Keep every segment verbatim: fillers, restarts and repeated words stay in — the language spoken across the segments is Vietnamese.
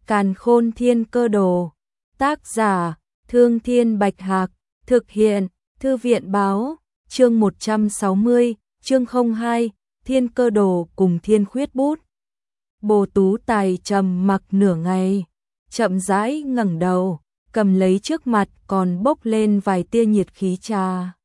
Càn Khôn Thiên Cơ Đồ. Tác giả: Thương Thiên Bạch Hạc. Thực hiện: Thư viện báo. Chương một trăm sáu mươi, chương không hai, Thiên Cơ Đồ cùng Thiên Khuyết Bút. Bồ Tú Tài trầm mặc nửa ngày, chậm rãi ngẩng đầu, cầm lấy trước mặt còn bốc lên vài tia nhiệt khí trà.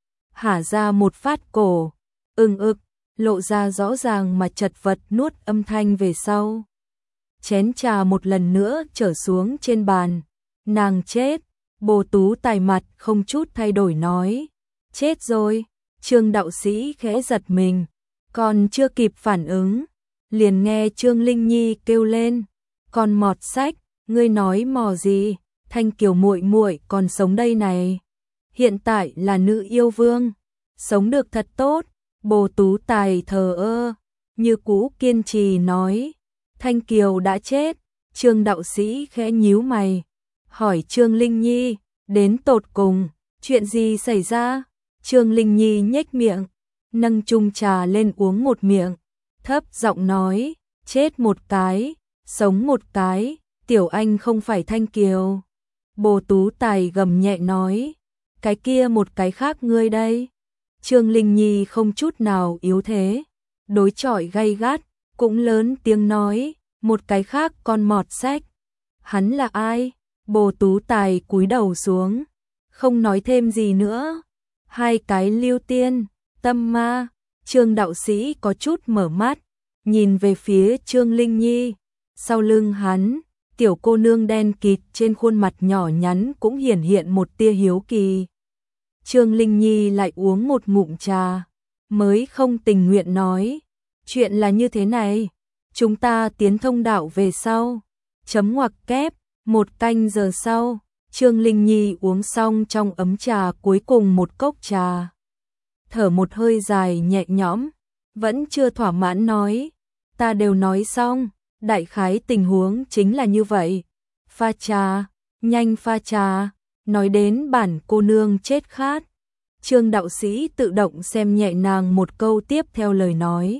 Hả ra một phát cổ, ưng ực, lộ ra rõ ràng mà chật vật nuốt âm thanh về sau. Chén trà một lần nữa trở xuống trên bàn. Nàng chết. Bồ Tú Tài mặt không chút thay đổi nói. Chết rồi. Trương đạo sĩ khẽ giật mình, còn chưa kịp phản ứng, liền nghe Trương Linh Nhi kêu lên. Con mọt sách, ngươi nói mò gì? Thanh Kiều muội muội còn sống đây này. Hiện tại là nữ yêu vương, sống được thật tốt. Bồ Tú Tài thờ ơ, như cũ kiên trì nói. Thanh Kiều đã chết. Trương đạo sĩ khẽ nhíu mày, hỏi Trương Linh Nhi, đến tột cùng, chuyện gì xảy ra? Trương Linh Nhi nhếch miệng, nâng chung trà lên uống một miệng, thấp giọng nói, chết một cái, sống một cái, tiểu anh không phải Thanh Kiều. Bồ Tú Tài gầm nhẹ nói, cái kia một cái khác ngươi đây. Trương Linh Nhi không chút nào yếu thế, đối chọi gay gắt, cũng lớn tiếng nói, một cái khác con mọt sách. Hắn là ai? Bồ Tú Tài cúi đầu xuống, không nói thêm gì nữa. Hai cái lưu tiên, tâm ma. Trương đạo sĩ có chút mở mắt, nhìn về phía Trương Linh Nhi. Sau lưng hắn, tiểu cô nương đen kịt trên khuôn mặt nhỏ nhắn cũng hiển hiện một tia hiếu kỳ. Trương Linh Nhi lại uống một ngụm trà, mới không tình nguyện nói, chuyện là như thế này, chúng ta tiến thông đạo về sau. Chấm ngoặc kép. Một canh giờ sau, Trương Linh Nhi uống xong trong ấm trà cuối cùng một cốc trà. Thở một hơi dài nhẹ nhõm, vẫn chưa thỏa mãn nói, ta đều nói xong, đại khái tình huống chính là như vậy. Pha trà, nhanh pha trà, nói đến bản cô nương chết khát. Trương đạo sĩ tự động xem nhẹ nàng một câu tiếp theo lời nói.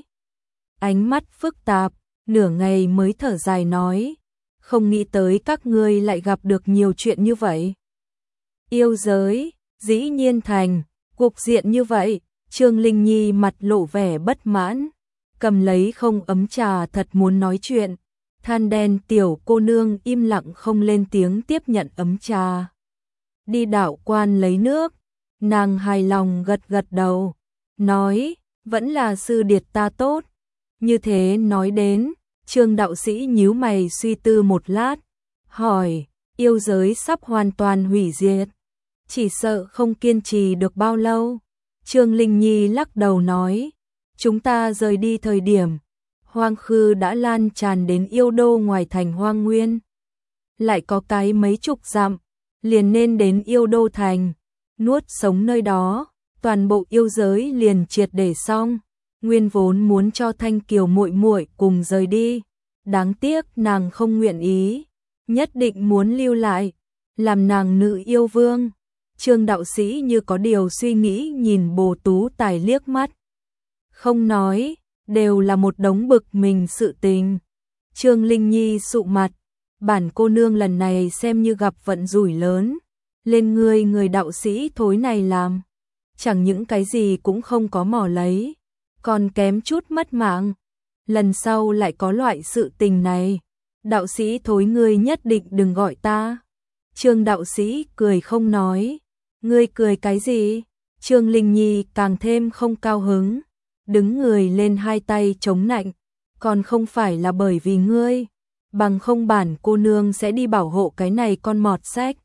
Ánh mắt phức tạp, nửa ngày mới thở dài nói, không nghĩ tới các ngươi lại gặp được nhiều chuyện như vậy. Yêu giới, dĩ nhiên thành, cục diện như vậy. Trương Linh Nhi mặt lộ vẻ bất mãn, cầm lấy không ấm trà thật muốn nói chuyện. Than đen tiểu cô nương im lặng không lên tiếng tiếp nhận ấm trà. Đi đạo quan lấy nước, nàng hài lòng gật gật đầu, nói, vẫn là sư điệt ta tốt. Như thế nói đến, Trương đạo sĩ nhíu mày suy tư một lát, hỏi, yêu giới sắp hoàn toàn hủy diệt, chỉ sợ không kiên trì được bao lâu. Trương Linh Nhi lắc đầu nói, chúng ta rời đi thời điểm, hoang khư đã lan tràn đến yêu đô ngoài thành Hoang Nguyên. Lại có cái mấy chục dặm, liền nên đến yêu đô thành, nuốt sống nơi đó, toàn bộ yêu giới liền triệt để xong. Nguyên vốn muốn cho Thanh Kiều muội muội cùng rời đi, đáng tiếc nàng không nguyện ý, nhất định muốn lưu lại, làm nàng nữ yêu vương. Trương đạo sĩ như có điều suy nghĩ nhìn Bồ Tú Tài liếc mắt, không nói, đều là một đống bực mình sự tình. Trương Linh Nhi sụ mặt, bản cô nương lần này xem như gặp vận rủi lớn, lên người người đạo sĩ thối này làm, chẳng những cái gì cũng không có mò lấy, còn kém chút mất mạng. Lần sau lại có loại sự tình này, đạo sĩ thối ngươi nhất định đừng gọi ta. Trương đạo sĩ cười không nói, ngươi cười cái gì? Trương Linh Nhi càng thêm không cao hứng, đứng người lên hai tay chống nạnh, còn không phải là bởi vì ngươi, bằng không bản cô nương sẽ đi bảo hộ cái này con mọt sách.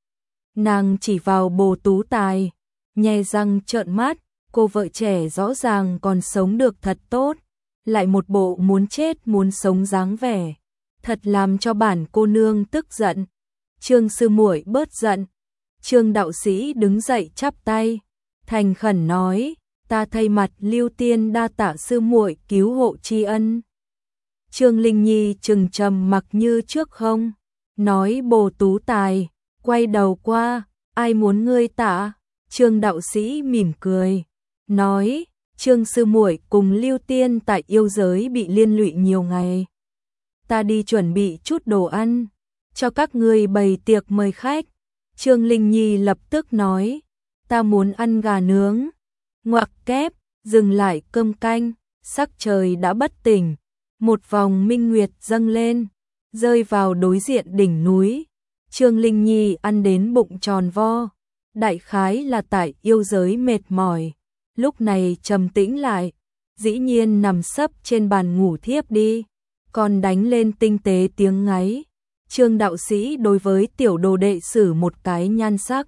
Nàng chỉ vào Bồ Tú Tài, nhe răng trợn mắt, cô vợ trẻ rõ ràng còn sống được thật tốt, lại một bộ muốn chết muốn sống dáng vẻ, thật làm cho bản cô nương tức giận. Trương sư muội bớt giận. Trương đạo sĩ đứng dậy chắp tay, thành khẩn nói, ta thay mặt Lưu Tiên đa tạ sư muội cứu hộ tri ân. Trương Linh Nhi trừng trầm mặc như trước không, nói Bồ Tú Tài, quay đầu qua, ai muốn ngươi tạ? Trương đạo sĩ mỉm cười, nói, Trương sư muội cùng Lưu Tiên tại yêu giới bị liên lụy nhiều ngày, ta đi chuẩn bị chút đồ ăn, cho các ngươi bày tiệc mời khách. Trương Linh Nhi lập tức nói, ta muốn ăn gà nướng. Ngoặc kép, dừng lại cơm canh, sắc trời đã bất tỉnh, một vòng minh nguyệt dâng lên, rơi vào đối diện đỉnh núi. Trương Linh Nhi ăn đến bụng tròn vo, đại khái là tại yêu giới mệt mỏi, lúc này trầm tĩnh lại, dĩ nhiên nằm sấp trên bàn ngủ thiếp đi, còn đánh lên tinh tế tiếng ngáy. Trương đạo sĩ đối với tiểu đồ đệ xử một cái nhan sắc,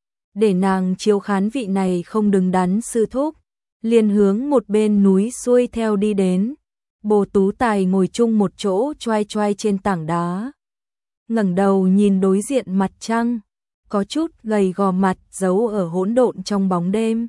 để nàng chiếu khán vị này không đứng đắn sư thúc, liền hướng một bên núi xuôi theo đi đến. Bồ Tú Tài ngồi chung một chỗ choai choai trên tảng đá, ngẩng đầu nhìn đối diện mặt trăng, có chút gầy gò mặt giấu ở hỗn độn trong bóng đêm.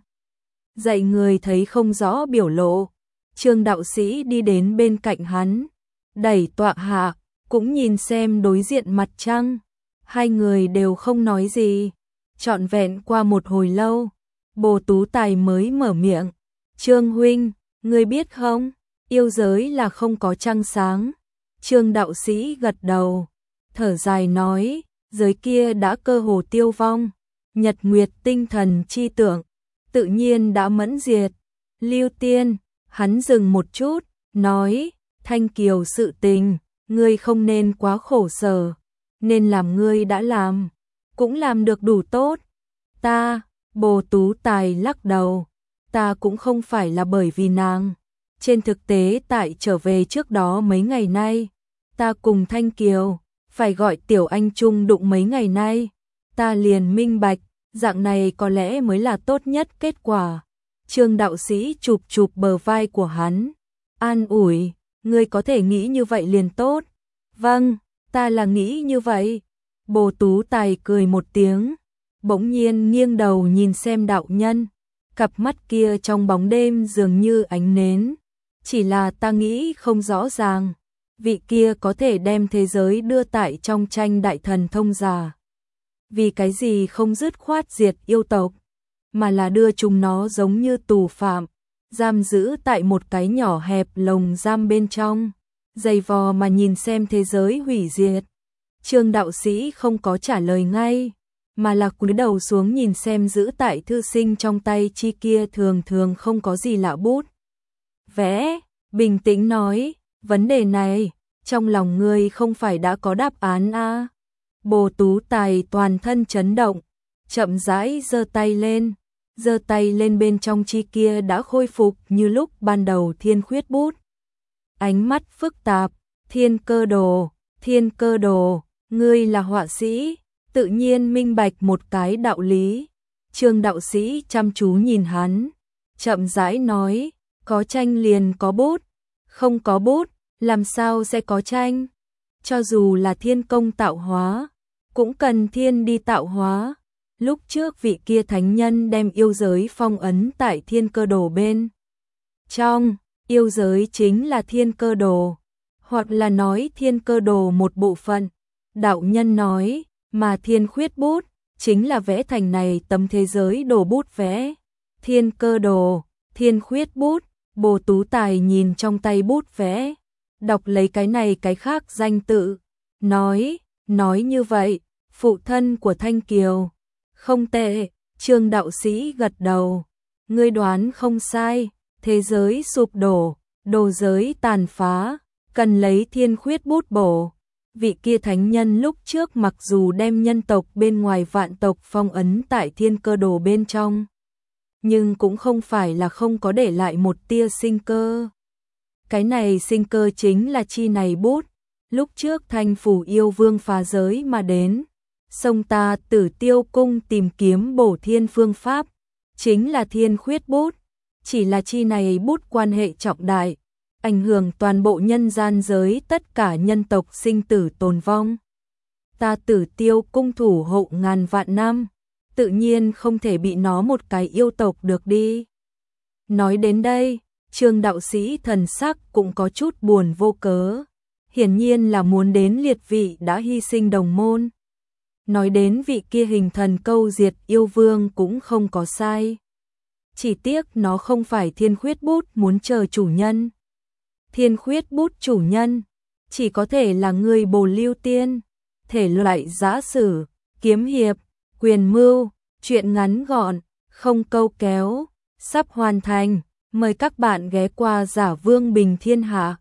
Dạy người thấy không rõ biểu lộ, Trương đạo sĩ đi đến bên cạnh hắn, đẩy tọa hạ, cũng nhìn xem đối diện mặt trăng. Hai người đều không nói gì, trọn vẹn qua một hồi lâu, Bồ Tú Tài mới mở miệng, Trương huynh, ngươi biết không, yêu giới là không có trăng sáng. Trương đạo sĩ gật đầu, thở dài nói, giới kia đã cơ hồ tiêu vong, nhật nguyệt tinh thần chi tượng, tự nhiên đã mẫn diệt. Lưu Tiên, hắn dừng một chút, nói, Thanh Kiều sự tình, ngươi không nên quá khổ sở, nên làm ngươi đã làm, cũng làm được đủ tốt. Ta, Bồ Tú Tài lắc đầu, ta cũng không phải là bởi vì nàng. Trên thực tế tại trở về trước đó mấy ngày nay, ta cùng Thanh Kiều, phải gọi Tiểu Anh chung đụng mấy ngày nay, ta liền minh bạch, dạng này có lẽ mới là tốt nhất kết quả. Trương đạo sĩ chụp chụp bờ vai của hắn, an ủi, ngươi có thể nghĩ như vậy liền tốt. Vâng, ta là nghĩ như vậy. Bồ Tú Tài cười một tiếng, bỗng nhiên nghiêng đầu nhìn xem đạo nhân, cặp mắt kia trong bóng đêm dường như ánh nến. Chỉ là ta nghĩ không rõ ràng, vị kia có thể đem thế giới đưa tại trong tranh đại thần thông giả. Vì cái gì không dứt khoát diệt yêu tộc, mà là đưa chúng nó giống như tù phạm, giam giữ tại một cái nhỏ hẹp lồng giam bên trong, dày vò mà nhìn xem thế giới hủy diệt. Trương đạo sĩ không có trả lời ngay, mà là cúi đầu xuống nhìn xem giữ tại thư sinh trong tay chi kia thường thường không có gì lạ bút vẽ, bình tĩnh nói, vấn đề này, trong lòng ngươi không phải đã có đáp án à? Bồ Tú Tài toàn thân chấn động, chậm rãi giơ tay lên, giơ tay lên bên trong chi kia đã khôi phục như lúc ban đầu thiên khuyết bút. Ánh mắt phức tạp, Thiên Cơ Đồ, Thiên Cơ Đồ, ngươi là họa sĩ, tự nhiên minh bạch một cái đạo lý. Trương đạo sĩ chăm chú nhìn hắn, chậm rãi nói, có tranh liền có bút, không có bút, làm sao sẽ có tranh? Cho dù là thiên công tạo hóa, cũng cần thiên đi tạo hóa. Lúc trước vị kia thánh nhân đem yêu giới phong ấn tại Thiên Cơ Đồ bên trong, yêu giới chính là Thiên Cơ Đồ, hoặc là nói Thiên Cơ Đồ một bộ phận. Đạo nhân nói, mà thiên khuyết bút, chính là vẽ thành này tấm thế giới đồ bút vẽ. Thiên Cơ Đồ, thiên khuyết bút, Bồ Tú Tài nhìn trong tay bút vẽ, đọc lấy cái này cái khác danh tự, nói, nói như vậy, phụ thân của Thanh Kiều. Không tệ, Trương đạo sĩ gật đầu, ngươi đoán không sai, thế giới sụp đổ, đồ giới tàn phá, cần lấy thiên khuyết bút bổ. Vị kia thánh nhân lúc trước mặc dù đem nhân tộc bên ngoài vạn tộc phong ấn tại Thiên Cơ Đồ bên trong, nhưng cũng không phải là không có để lại một tia sinh cơ. Cái này sinh cơ chính là chi này bút, lúc trước Thanh Phủ yêu vương phá giới mà đến, sông ta Tử Tiêu cung tìm kiếm bổ thiên phương pháp, chính là thiên khuyết bút, chỉ là chi này bút quan hệ trọng đại, ảnh hưởng toàn bộ nhân gian giới tất cả nhân tộc sinh tử tồn vong. Ta Tử Tiêu cung thủ hộ ngàn vạn năm, tự nhiên không thể bị nó một cái yêu tộc được đi. Nói đến đây, Trương đạo sĩ thần sắc cũng có chút buồn vô cớ, hiển nhiên là muốn đến liệt vị đã hy sinh đồng môn. Nói đến vị kia hình thần câu diệt yêu vương cũng không có sai. Chỉ tiếc nó không phải thiên khuyết bút muốn chờ chủ nhân. Thiên khuyết bút chủ nhân, chỉ có thể là người bồ lưu tiên. Thể loại giã sử, kiếm hiệp, quyền mưu, truyện ngắn gọn, không câu kéo, sắp hoàn thành. Mời các bạn ghé qua Giả Vương Bình Thiên Hạ.